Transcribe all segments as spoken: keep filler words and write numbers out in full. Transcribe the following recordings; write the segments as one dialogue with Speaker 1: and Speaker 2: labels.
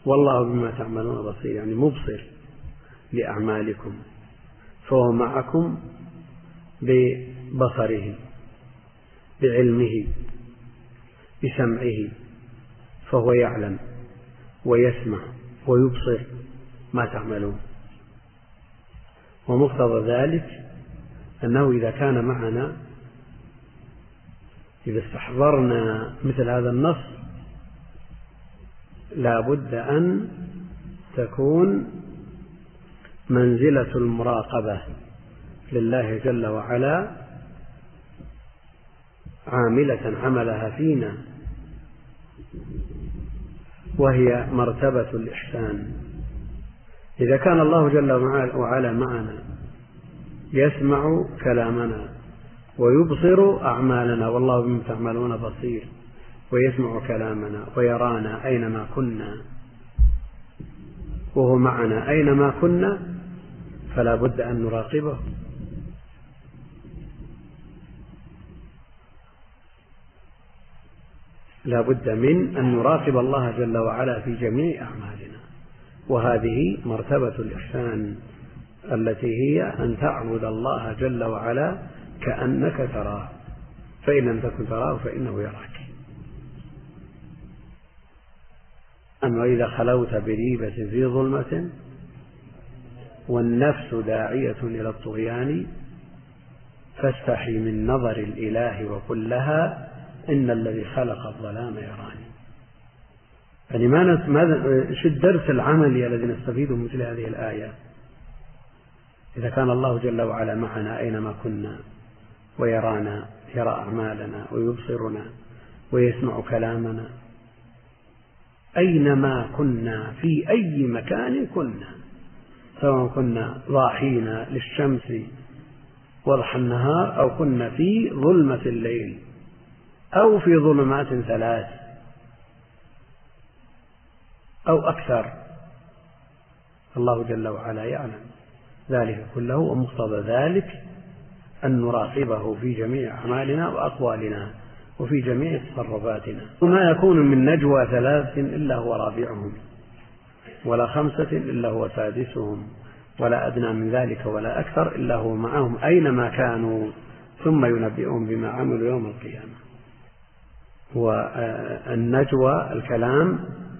Speaker 1: والله بما تعملون بصير، يعني مبصر لأعمالكم، فهو معكم ببصره بعلمه بسمعه، فهو يعلم ويسمع ويبصر ما تعملون. ومقتضى ذلك أنه إذا كان معنا، إذا استحضرنا مثل هذا النص، لا بد أن تكون منزلة المراقبة لله جل وعلا عاملة عملها فينا، وهي مرتبة الإحسان. إذا كان الله جل وعلا معنا يسمع كلامنا ويبصر أعمالنا، والله بما تعملون بصير، ويسمع كلامنا ويرانا أينما كنا، وهو معنا أينما كنا، فلا بد أن نراقبه. لا بد من أن نراقب الله جل وعلا في جميع أعمالنا، وهذه مرتبة الإحسان التي هي أن تعبد الله جل وعلا كأنك تراه، فإن لم تكن تراه فإنه يراك. أما إذا خلوت بريبة في ظلمة والنفس داعية إلى الطغيان، فاستحي من نظر الإله وقل لها إن الذي خلق الظلام يراني. يعني ماذا شو الدرس العملي الذي نستفيده من مثل هذه الآية؟ إذا كان الله جل وعلا معنا أينما كنا ويرانا، يرى أعمالنا ويبصرنا ويسمع كلامنا أينما كنا، في أي مكان كنا، سواء كنا ضاحين للشمس وضح النهار، أو كنا في ظلمة الليل، أو في ظلمات ثلاث أو أكثر، الله جل وعلا يعلم ذلك كله. ومقتضى ذلك أن نراقبه في جميع أعمالنا وأقوالنا وفي جميع تصرفاتنا. وما يكون من نجوى ثلاث إلا هو رابعهم، ولا خمسة إلا هو سادسهم، ولا أدنى من ذلك ولا أكثر إلا هو معهم أينما كانوا، ثم ينبئهم بما عملوا يوم القيامة. والنجوى الكلام،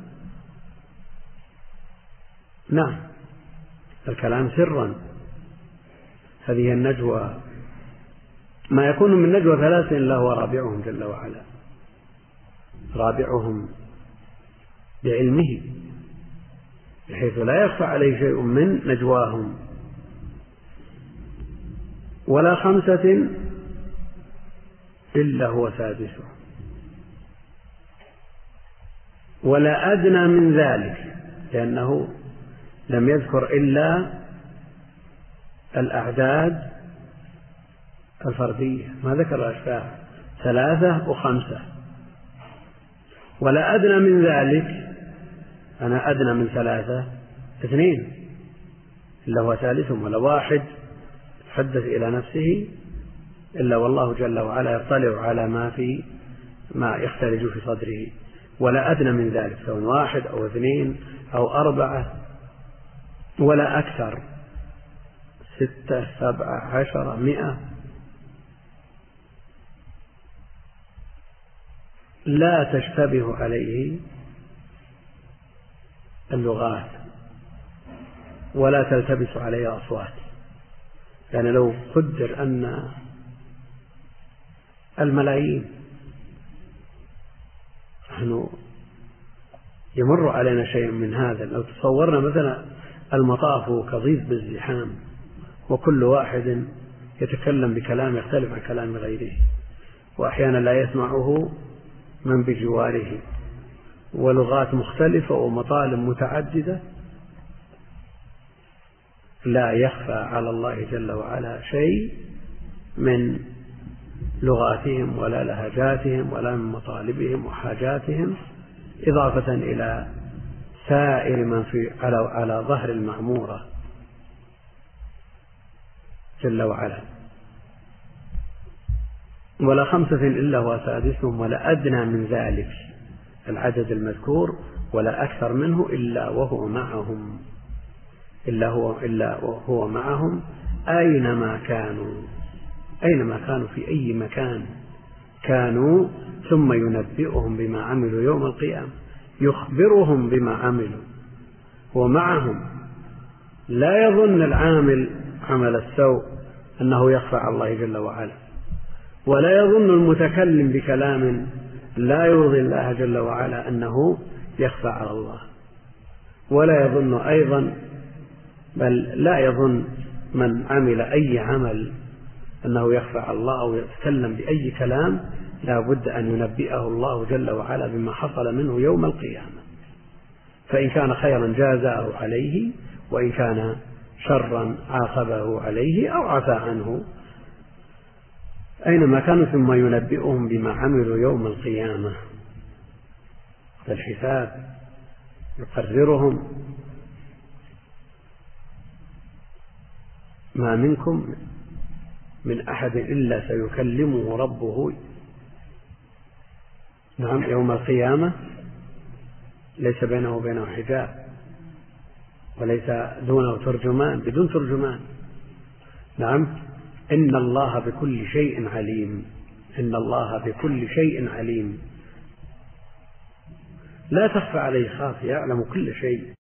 Speaker 1: نعم الكلام سرا، هذه النجوى. ما يكون من نجوى ثلاث إلا هو رابعهم جل وعلا، رابعهم بعلمه بحيث لا يخفى عليه شيء من نجواهم. ولا خمسة إلا هو سادسهم، ولا أدنى من ذلك، لأنه لم يذكر إلا الأعداد الفردية، ما ذكر الأشباه، ثلاثة وخمسة. ولا أدنى من ذلك، أنا أدنى من ثلاثة اثنين إلا هو ثالثهم، ولا واحد يتحدث إلى نفسه إلا والله جل وعلا يطلع على ما في ما يختلج في صدره. ولا أدنى من ذلك، سواء واحد أو اثنين أو أربعة ولا أكثر، ستة سبعة عشر مئة، لا تشتبه عليه اللغات ولا تلتبس عليه أصوات. يعني لو قدر أن الملايين نحن يمر علينا شيء من هذا، لو تصورنا مثلا المطاف كضيف بالزحام، وكل واحد يتكلم بكلام يختلف عن كلام غيره، وأحيانا لا يسمعه من بجواره، ولغات مختلفة ومطالب متعددة، لا يخفى على الله جل وعلا شيء من لغاتهم ولا لهجاتهم ولا من مطالبهم وحاجاتهم، إضافة إلى سائر من في على, على ظهر المعمورة جل وعلا. ولا خمسة إلا هو سادسهم، ولا أدنى من ذلك العدد المذكور ولا أكثر منه إلا وهو معهم إلا هو إلا وهو معهم أينما كانوا أينما كانوا في أي مكان كانوا، ثم ينبئهم بما عملوا يوم القيامة، يخبرهم بما عملوا، هو معهم. لا يظن العامل عمل السوء أنه يخفى على الله جل وعلا، ولا يظن المتكلم بكلام لا يرضي الله جل وعلا أنه يخفى على الله، ولا يظن أيضا، بل لا يظن من عمل أي عمل أنه يخفى على الله أو يتكلم بأي كلام، لا بد أن ينبئه الله جل وعلا بما حصل منه يوم القيامة، فإن كان خيرا جازاه عليه، وإن كان شرا عاقبه عليه أو عفى عنه، أينما كانوا، ثم ينبئهم بما عملوا يوم القيامة الحساب، يقررهم: ما منكم من أحد إلا سيكلمه ربه نعم يوم القيامة، ليس بينه وبينه حجاب، وليس دونه ترجمان، بدون ترجمان. نعم، إن الله بكل شيء عليم، إن الله بكل شيء عليم، لا تخفى عليه خافية، يعلم كل شيء.